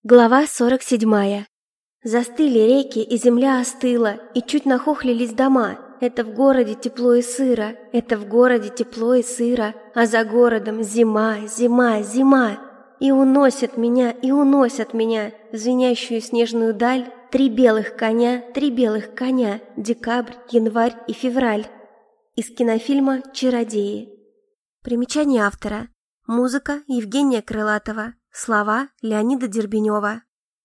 Глава 47. Застыли реки, и земля остыла, и чуть нахохлились дома. Это в городе тепло и сыро, это в городе тепло и сыро, а за городом зима, зима, зима. И уносят меня, в звенящую снежную даль, три белых коня, декабрь, январь и февраль. Из кинофильма «Чародеи». Примечание автора. Музыка Евгения Крылатова. Слова Леонида Дербенева.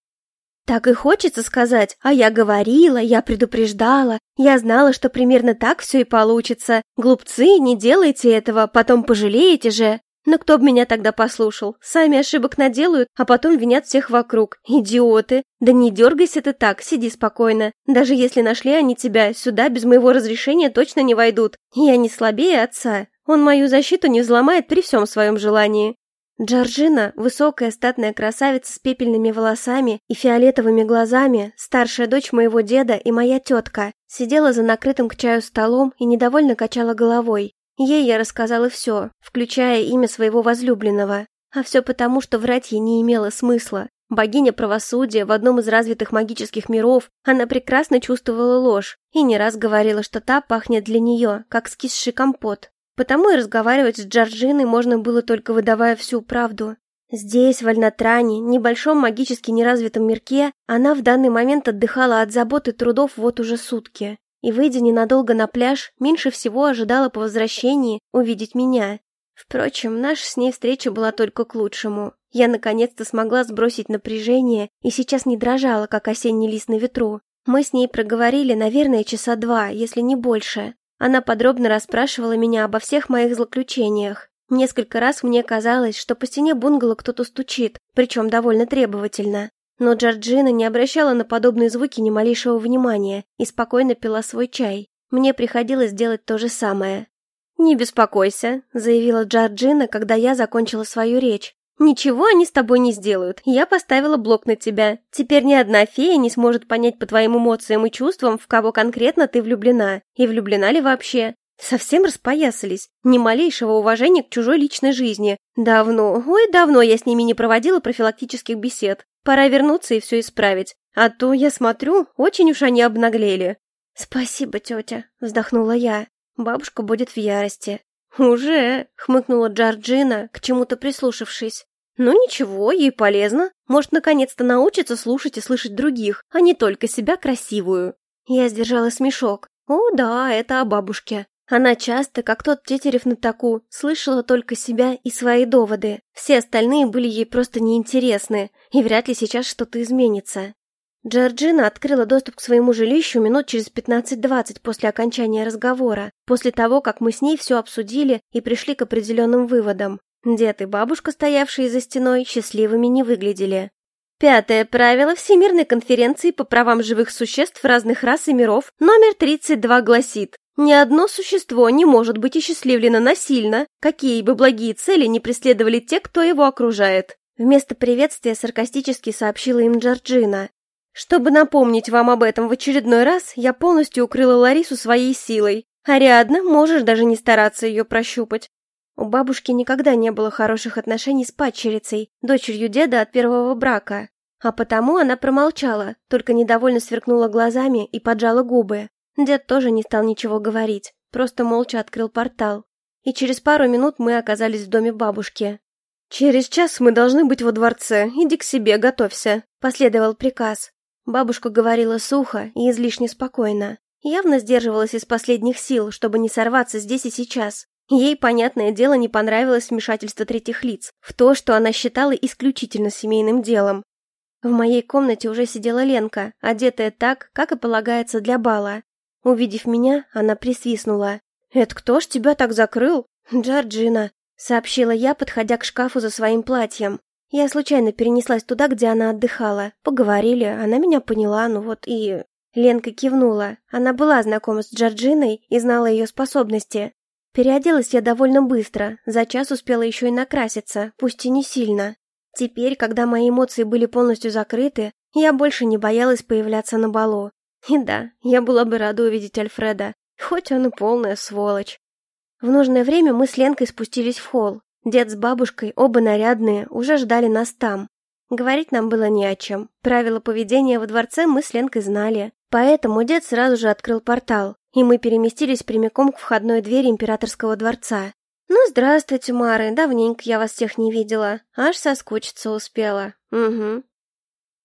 Так и хочется сказать: а я говорила, я предупреждала, я знала, что примерно так все и получится. Глупцы, не делайте этого, потом пожалеете же. Но кто бы меня тогда послушал? Сами ошибок наделают, а потом винят всех вокруг. Идиоты! Да не дергайся ты так, сиди спокойно. Даже если нашли они тебя, сюда без моего разрешения точно не войдут. Я не слабее отца. Он мою защиту не взломает при всем своем желании. Джорджина, высокая статная красавица с пепельными волосами и фиолетовыми глазами, старшая дочь моего деда и моя тетка, сидела за накрытым к чаю столом и недовольно качала головой. Ей я рассказала все, включая имя своего возлюбленного. А все потому, что врать ей не имело смысла. Богиня правосудия в одном из развитых магических миров, она прекрасно чувствовала ложь и не раз говорила, что та пахнет для нее, как скисший компот. Потому и разговаривать с Джорджиной можно было только выдавая всю правду. Здесь, в Альнатране, небольшом магически неразвитом мирке, она в данный момент отдыхала от забот и трудов вот уже сутки. И, выйдя ненадолго на пляж, меньше всего ожидала по возвращении увидеть меня. Впрочем, наша с ней встреча была только к лучшему. Я наконец-то смогла сбросить напряжение и сейчас не дрожала, как осенний лист на ветру. Мы с ней проговорили, наверное, часа 2, если не больше. Она подробно расспрашивала меня обо всех моих злоключениях. Несколько раз мне казалось, что по стене бунгало кто-то стучит, причем довольно требовательно. Но Джорджина не обращала на подобные звуки ни малейшего внимания и спокойно пила свой чай. Мне приходилось делать то же самое. «Не беспокойся», — заявила Джорджина, когда я закончила свою речь. «Ничего они с тобой не сделают. Я поставила блок на тебя. Теперь ни одна фея не сможет понять по твоим эмоциям и чувствам, в кого конкретно ты влюблена. И влюблена ли вообще? Совсем распоясались. Ни малейшего уважения к чужой личной жизни. Давно, ой, давно я с ними не проводила профилактических бесед. Пора вернуться и все исправить. А то, я смотрю, очень уж они обнаглели». «Спасибо, тетя», — вздохнула я. «Бабушка будет в ярости». «Уже», — хмыкнула Джорджина, к чему-то прислушавшись. «Ну ничего, ей полезно. Может, наконец-то научиться слушать и слышать других, а не только себя красивую». Я сдержала смешок. О да, это о бабушке. Она часто, как тот Тетерев на таку, слышала только себя и свои доводы. Все остальные были ей просто неинтересны, и вряд ли сейчас что-то изменится. Джорджина открыла доступ к своему жилищу минут через 15-20 после окончания разговора, после того, как мы с ней все обсудили и пришли к определенным выводам. Дед и бабушка, стоявшие за стеной, счастливыми не выглядели. 5-е правило Всемирной конференции по правам живых существ разных рас и миров номер 32 гласит: «Ни одно существо не может быть осчастливлено насильно, какие бы благие цели не преследовали те, кто его окружает». Вместо приветствия саркастически сообщила им Джорджина. «Чтобы напомнить вам об этом в очередной раз, я полностью укрыла Ларису своей силой. Ариадна, можешь даже не стараться ее прощупать». У бабушки никогда не было хороших отношений с падчерицей, дочерью деда от первого брака. А потому она промолчала, только недовольно сверкнула глазами и поджала губы. Дед тоже не стал ничего говорить, просто молча открыл портал. И через пару минут мы оказались в доме бабушки. «Через час мы должны быть во дворце, иди к себе, готовься», — последовал приказ. Бабушка говорила сухо и излишне спокойно. Явно сдерживалась из последних сил, чтобы не сорваться здесь и сейчас. Ей, понятное дело, не понравилось вмешательство третьих лиц в то, что она считала исключительно семейным делом. В моей комнате уже сидела Ленка, одетая так, как и полагается для бала. Увидев меня, она присвистнула. «Это кто ж тебя так закрыл?» «Джорджина», — сообщила я, подходя к шкафу за своим платьем. Я случайно перенеслась туда, где она отдыхала. Поговорили, она меня поняла, ну вот и... Ленка кивнула. Она была знакома с Джорджиной и знала ее способности. Переоделась я довольно быстро, за час успела еще и накраситься, пусть и не сильно. Теперь, когда мои эмоции были полностью закрыты, я больше не боялась появляться на балу. И да, я была бы рада увидеть Альфреда, хоть он и полная сволочь. В нужное время мы с Ленкой спустились в холл. Дед с бабушкой, оба нарядные, уже ждали нас там. Говорить нам было не о чем. Правила поведения во дворце мы с Ленкой знали. Поэтому дед сразу же открыл портал, и мы переместились прямиком к входной двери императорского дворца. «Ну, здравствуйте, Мары, давненько я вас всех не видела. Аж соскучиться успела». «Угу».